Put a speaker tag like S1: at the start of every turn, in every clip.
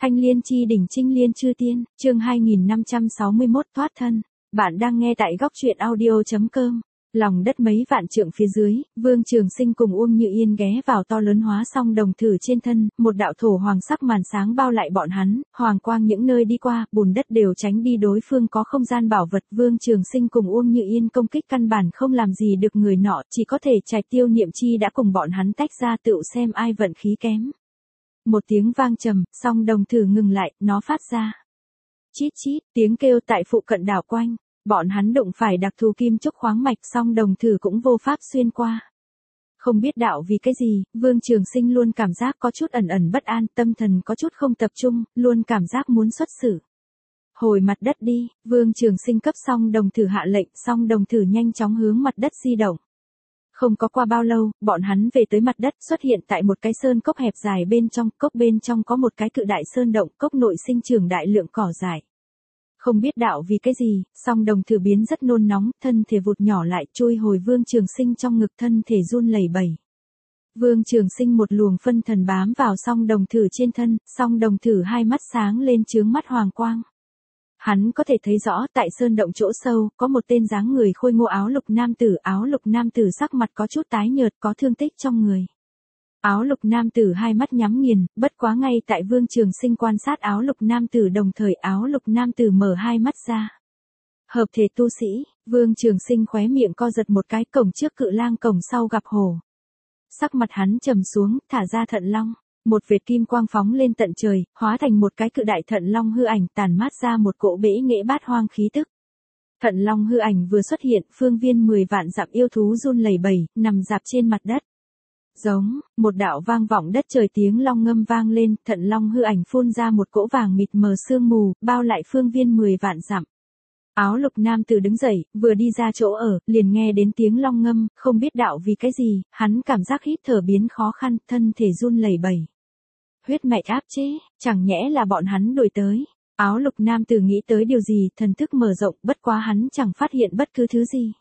S1: Thanh liên chi đỉnh trinh liên chư tiên, chương 2561 thoát thân. Bạn đang nghe tại góc truyện audio.com. Lòng đất mấy vạn trượng phía dưới, Vương Trường Sinh cùng Uông Như Yên ghé vào to lớn hóa song đồng thử trên thân, một đạo thổ hoàng sắc màn sáng bao lại bọn hắn, hoàng quang những nơi đi qua, bùn đất đều tránh đi đối phương có không gian bảo vật. Vương Trường Sinh cùng Uông Như Yên công kích căn bản không làm gì được người nọ, chỉ có thể trạch tiêu niệm chi đã cùng bọn hắn tách ra tựu xem ai vận khí kém. Một tiếng vang trầm, song đồng thử ngừng lại, nó phát ra chít chít, tiếng kêu tại phụ cận đảo quanh. Bọn hắn đụng phải đặc thù kim trúc khoáng mạch, song đồng thử cũng vô pháp xuyên qua. Không biết đạo vì cái gì, Vương Trường Sinh luôn cảm giác có chút ẩn ẩn bất an, tâm thần có chút không tập trung, luôn cảm giác muốn xuất xử. Hồi mặt đất đi, Vương Trường Sinh cấp song đồng thử hạ lệnh, song đồng thử nhanh chóng hướng mặt đất di động. Không có qua bao lâu, bọn hắn về tới mặt đất, xuất hiện tại một cái sơn cốc hẹp dài bên trong, cốc bên trong có một cái cự đại sơn động, cốc nội sinh trưởng đại lượng cỏ dại. Không biết đạo vì cái gì, song đồng thử biến rất nôn nóng, thân thể vụt nhỏ lại, chui hồi Vương Trường Sinh trong ngực, thân thể run lẩy bẩy. Vương Trường Sinh một luồng phân thần bám vào song đồng thử trên thân, song đồng thử hai mắt sáng lên chướng mắt hoàng quang. Hắn có thể thấy rõ tại sơn động chỗ sâu, có một tên dáng người khôi ngô áo lục nam tử sắc mặt có chút tái nhợt, có thương tích trong người. Áo lục nam tử hai mắt nhắm nghiền, bất quá ngay tại Vương Trường Sinh quan sát áo lục nam tử đồng thời áo lục nam tử mở hai mắt ra. Hợp thể tu sĩ, Vương Trường Sinh khóe miệng co giật một cái, cổng trước cự lang cổng sau gặp hổ. Sắc mặt hắn trầm xuống, thả ra thận long. Một vệt kim quang phóng lên tận trời, hóa thành một cái cự đại thận long hư ảnh, tàn mát ra một cỗ bể nghệ bát hoang khí tức. Thận long hư ảnh vừa xuất hiện, phương viên 10 vạn dặm yêu thú run lẩy bẩy, nằm rạp trên mặt đất. Giống, một đạo vang vọng đất trời, tiếng long ngâm vang lên, thận long hư ảnh phun ra một cỗ vàng mịt mờ sương mù, bao lại phương viên 10 vạn dặm. Áo lục nam tử đứng dậy, vừa đi ra chỗ ở, liền nghe đến tiếng long ngâm, không biết đạo vì cái gì, hắn cảm giác hít thở biến khó khăn, thân thể run lẩy bẩy. Huyết mạch áp chế, chẳng nhẽ là bọn hắn đuổi tới. Áo lục nam tử nghĩ tới điều gì, thần thức mở rộng, bất quá hắn chẳng phát hiện bất cứ thứ gì.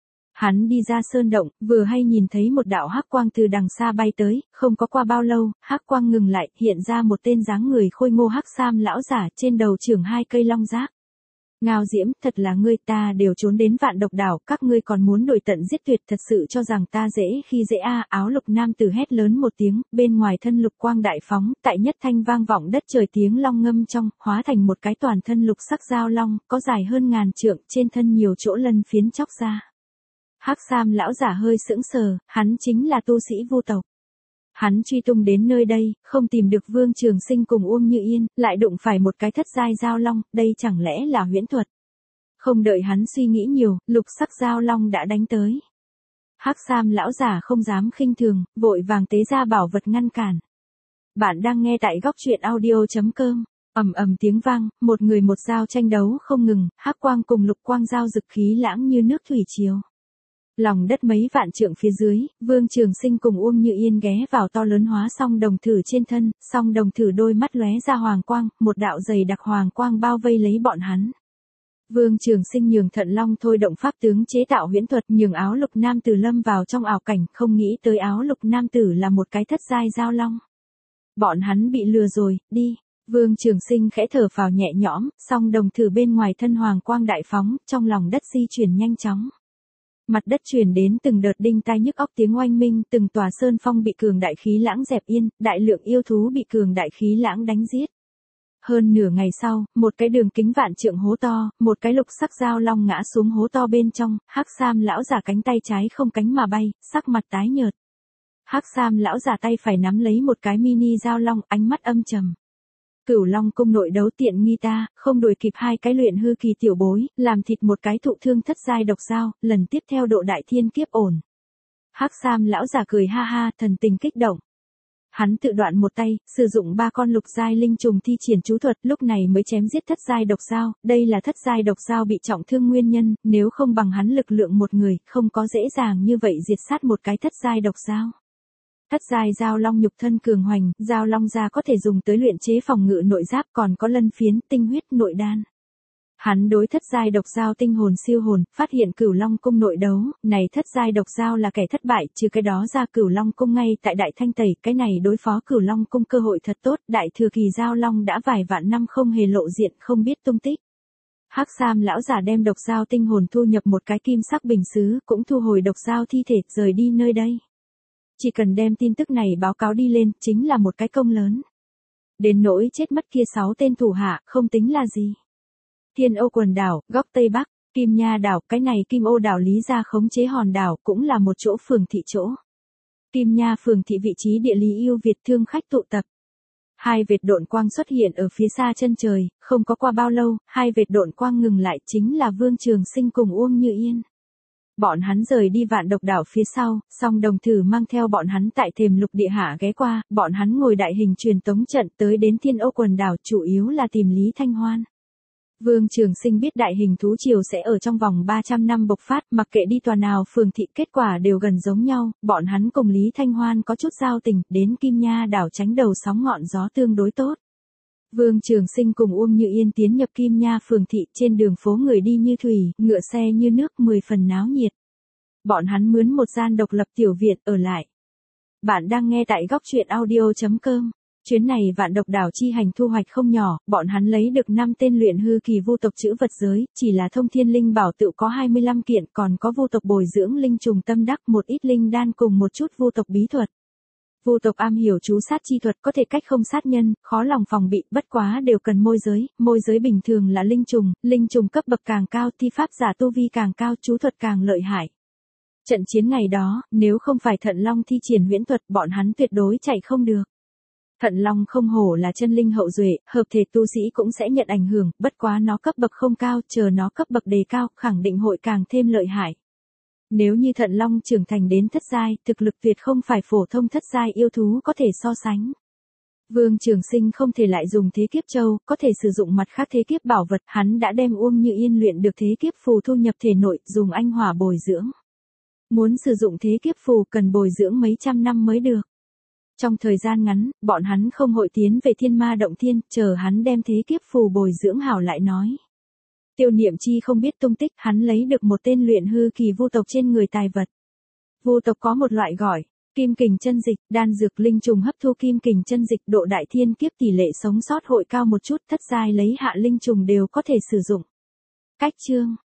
S1: Hắn đi ra sơn động, vừa hay nhìn thấy một đạo hắc quang từ đằng xa bay tới, không có qua bao lâu, hắc quang ngừng lại, hiện ra một tên dáng người khôi ngô hắc sam lão giả, trên đầu trưởng 2 cây long giác. Ngao Diễm, thật là ngươi, ta đều trốn đến Vạn Độc Đảo, các ngươi còn muốn đuổi tận giết tuyệt, thật sự cho rằng ta dễ khi dễ a. Áo lục nam tử hét lớn một tiếng, bên ngoài thân lục quang đại phóng, tại nhất thanh vang vọng đất trời, tiếng long ngâm trong, hóa thành một cái toàn thân lục sắc giao long, có dài hơn 1000 trượng, trên thân nhiều chỗ lân phiến chóc ra. Hắc sam lão giả hơi sững sờ, hắn chính là tu sĩ Vu tộc. Hắn truy tung đến nơi đây, không tìm được Vương Trường Sinh cùng Uông Như Yên, lại đụng phải một cái thất giai giao long, đây chẳng lẽ là huyễn thuật. Không đợi hắn suy nghĩ nhiều, lục sắc giao long đã đánh tới. Hắc sam lão giả không dám khinh thường, vội vàng tế ra bảo vật ngăn cản. Bạn đang nghe tại góc truyện audio.com. Ầm ầm tiếng vang, một người một dao tranh đấu không ngừng, hắc quang cùng lục quang giao rực khí lãng như nước thủy triều. Lòng đất mấy vạn trượng phía dưới, Vương Trường Sinh cùng Uông Như Yên ghé vào to lớn hóa song đồng thử trên thân, song đồng thử đôi mắt lóe ra hoàng quang, một đạo dày đặc hoàng quang bao vây lấy bọn hắn. Vương Trường Sinh nhường thận long thôi động pháp tướng chế tạo huyễn thuật, nhường áo lục nam tử lâm vào trong ảo cảnh, không nghĩ tới áo lục nam tử là một cái thất giai giao long. Bọn hắn bị lừa rồi, đi. Vương Trường Sinh khẽ thở phào nhẹ nhõm, song đồng thử bên ngoài thân hoàng quang đại phóng, trong lòng đất di chuyển nhanh chóng. Mặt đất truyền đến từng đợt đinh tai nhức óc tiếng oanh minh, từng tòa sơn phong bị cường đại khí lãng dẹp yên, đại lượng yêu thú bị cường đại khí lãng đánh giết. Hơn nửa ngày sau, một cái đường kính vạn trượng hố to, một cái lục sắc giao long ngã xuống hố to bên trong, hắc sam lão giả cánh tay trái không cánh mà bay, sắc mặt tái nhợt. Hắc sam lão giả tay phải nắm lấy một cái mini giao long, ánh mắt âm trầm. Cửu Long cung nội đấu tiện nghi ta, không đuổi kịp 2 cái luyện hư kỳ tiểu bối, làm thịt một cái thụ thương thất giai độc giao, lần tiếp theo độ đại thiên kiếp ổn. Hắc sam lão giả cười ha ha, thần tình kích động. Hắn tự đoạn một tay, sử dụng 3 con lục giai linh trùng thi triển chú thuật, lúc này mới chém giết thất giai độc giao, đây là thất giai độc giao bị trọng thương nguyên nhân, nếu không bằng hắn lực lượng một người, không có dễ dàng như vậy diệt sát một cái thất giai độc giao. Thất giai giao long nhục thân cường hoành, giao long da có thể dùng tới luyện chế phòng ngự nội giáp, còn có lân phiến, tinh huyết, nội đan. Hắn đối thất giai độc giao tinh hồn siêu hồn, phát hiện Cửu Long cung nội đấu, này thất giai độc giao là kẻ thất bại, trừ cái đó ra Cửu Long cung ngay tại Đại Thanh Tẩy, cái này đối phó Cửu Long cung cơ hội thật tốt, đại thừa kỳ giao long đã vài vạn năm không hề lộ diện, không biết tung tích. Hắc Sam lão giả đem độc giao tinh hồn thu nhập một cái kim sắc bình sứ, cũng thu hồi độc giao thi thể, rời đi nơi đây. Chỉ cần đem tin tức này báo cáo đi lên, chính là một cái công lớn. Đến nỗi chết mất kia 6 tên thủ hạ, không tính là gì. Thiên Ô quần đảo, góc Tây Bắc, Kim Nha đảo, cái này Kim Ô đảo lý ra khống chế hòn đảo, cũng là một chỗ phường thị chỗ. Kim Nha phường thị vị trí địa lý ưu việt, thương khách tụ tập. Hai vệt độn quang xuất hiện ở phía xa chân trời, không có qua bao lâu, hai vệt độn quang ngừng lại, chính là Vương Trường Sinh cùng Uông Như Yên. Bọn hắn rời đi Vạn Độc đảo phía sau, song đồng thử mang theo bọn hắn tại thềm lục địa hạ ghé qua, bọn hắn ngồi đại hình truyền tống trận tới đến Thiên Ô quần đảo, chủ yếu là tìm Lý Thanh Hoan. Vương Trường Sinh biết đại hình thú triều sẽ ở trong vòng 300 năm bộc phát, mặc kệ đi tòa nào phường thị kết quả đều gần giống nhau, bọn hắn cùng Lý Thanh Hoan có chút giao tình, đến Kim Nha đảo tránh đầu sóng ngọn gió tương đối tốt. Vương Trường Sinh cùng Uông Như Yên tiến nhập Kim Nha phường thị, trên đường phố người đi như thủy, ngựa xe như nước, 10 phần náo nhiệt. Bọn hắn mướn một gian độc lập tiểu viện ở lại. Bạn đang nghe tại góc truyện audio.com. Chuyến này Vạn Độc đảo chi hành thu hoạch không nhỏ, bọn hắn lấy được 5 tên luyện hư kỳ vu tộc trữ vật giới, chỉ là thông thiên linh bảo tự có 25 kiện, còn có vu tộc bồi dưỡng linh trùng tâm đắc, một ít linh đan cùng một chút vu tộc bí thuật. Vu tộc am hiểu chú sát chi thuật, có thể cách không sát nhân, khó lòng phòng bị, bất quá đều cần môi giới bình thường là linh trùng cấp bậc càng cao, thi pháp giả tu vi càng cao, chú thuật càng lợi hại. Trận chiến ngày đó, nếu không phải Thận Long thi triển huyễn thuật, bọn hắn tuyệt đối chạy không được. Thận Long không hổ là chân linh hậu duệ, hợp thể tu sĩ cũng sẽ nhận ảnh hưởng, bất quá nó cấp bậc không cao, chờ nó cấp bậc đề cao, khẳng định hội càng thêm lợi hại. Nếu như Thận Long trưởng thành đến thất giai, thực lực tuyệt không phải phổ thông thất giai yêu thú có thể so sánh. Vương Trường Sinh không thể lại dùng thế kiếp châu, có thể sử dụng mặt khác thế kiếp bảo vật, hắn đã đem Uông Như Yên luyện được thế kiếp phù thu nhập thể nội, dùng anh hỏa bồi dưỡng. Muốn sử dụng thế kiếp phù cần bồi dưỡng mấy trăm năm mới được. Trong thời gian ngắn, bọn hắn không hội tiến về Thiên Ma Động Thiên, chờ hắn đem thế kiếp phù bồi dưỡng hảo lại nói. Tiêu Niệm Chi không biết tung tích, hắn lấy được một tên luyện hư kỳ vu tộc trên người tài vật. Vu tộc có một loại gọi Kim Kình chân dịch, đan dược linh trùng hấp thu Kim Kình chân dịch, độ đại thiên kiếp tỷ lệ sống sót hội cao một chút, thất giai lấy hạ linh trùng đều có thể sử dụng. Cách chương